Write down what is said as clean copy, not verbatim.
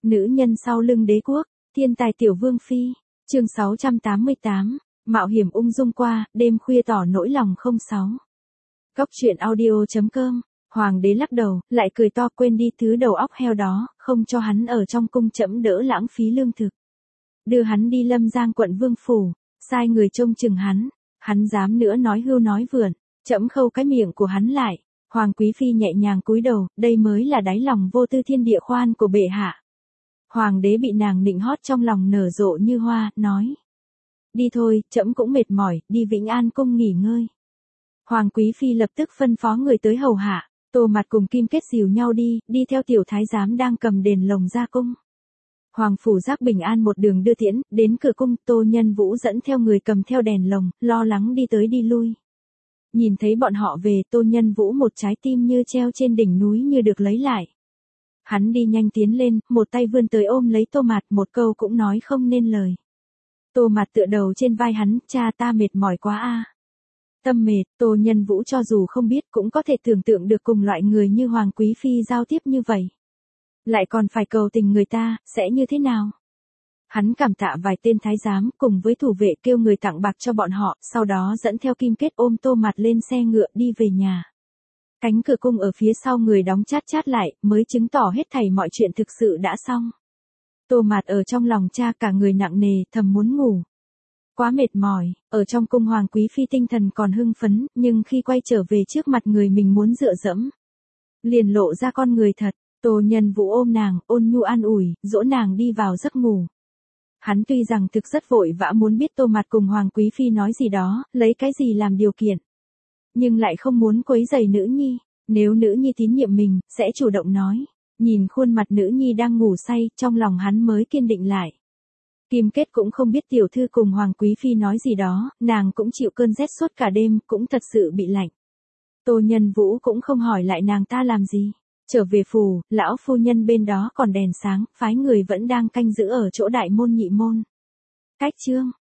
Nữ nhân sau lưng đế quốc, thiên tài tiểu vương phi, chương 688, mạo hiểm ung dung qua, đêm khuya tỏ nỗi lòng 06. Góc truyện audio.com, hoàng đế lắc đầu, lại cười to quên đi thứ đầu óc heo đó, không cho hắn ở trong cung trẫm đỡ lãng phí lương thực. Đưa hắn đi Lâm Giang quận Vương Phủ, sai người trông chừng hắn dám nữa nói hưu nói vượn, trẫm khâu cái miệng của hắn lại. Hoàng quý phi nhẹ nhàng cúi đầu, đây mới là đáy lòng vô tư thiên địa khoan của bệ hạ. Hoàng đế bị nàng nịnh hót trong lòng nở rộ như hoa, nói. Đi thôi, trẫm cũng mệt mỏi, đi Vĩnh An cung nghỉ ngơi. Hoàng quý phi lập tức phân phó người tới hầu hạ, Tô Mạt cùng Kim Kết dìu nhau đi theo tiểu thái giám đang cầm đèn lồng ra cung. Hoàng phủ Giác Bình An một đường đưa tiễn, đến cửa cung, Tô Nhân Vũ dẫn theo người cầm theo đèn lồng, lo lắng đi tới đi lui. Nhìn thấy bọn họ về, Tô Nhân Vũ một trái tim như treo trên đỉnh núi như được lấy lại. Hắn đi nhanh tiến lên, một tay vươn tới ôm lấy Tô Mạt, một câu cũng nói không nên lời. Tô Mạt tựa đầu trên vai hắn, cha ta mệt mỏi quá a. Tâm mệt, Tô Nhân Vũ cho dù không biết cũng có thể tưởng tượng được cùng loại người như Hoàng quý phi giao tiếp như vậy. Lại còn phải cầu tình người ta, sẽ như thế nào? Hắn cảm tạ vài tên thái giám cùng với thủ vệ kêu người tặng bạc cho bọn họ, sau đó dẫn theo Kim Kết ôm Tô Mạt lên xe ngựa đi về nhà. Cánh cửa cung ở phía sau người đóng chát chát lại, mới chứng tỏ hết thảy mọi chuyện thực sự đã xong. Tô Mạt ở trong lòng cha cả người nặng nề, thầm muốn ngủ. Quá mệt mỏi, ở trong cung Hoàng quý phi tinh thần còn hưng phấn, nhưng khi quay trở về trước mặt người mình muốn dựa dẫm, liền lộ ra con người thật. Tô Nhân Vũ ôm nàng, ôn nhu an ủi, dỗ nàng đi vào giấc ngủ. Hắn tuy rằng thực rất vội vã muốn biết Tô Mạt cùng Hoàng quý phi nói gì đó, lấy cái gì làm điều kiện. Nhưng lại không muốn quấy rầy nữ nhi, nếu nữ nhi tín nhiệm mình, sẽ chủ động nói. Nhìn khuôn mặt nữ nhi đang ngủ say, trong lòng hắn mới kiên định lại. Kim Kết cũng không biết tiểu thư cùng Hoàng quý phi nói gì đó, nàng cũng chịu cơn rét suốt cả đêm, cũng thật sự bị lạnh. Tô Nhân Vũ cũng không hỏi lại nàng ta làm gì. Trở về phủ, lão phu nhân bên đó còn đèn sáng, phái người vẫn đang canh giữ ở chỗ đại môn nhị môn. Cách chương,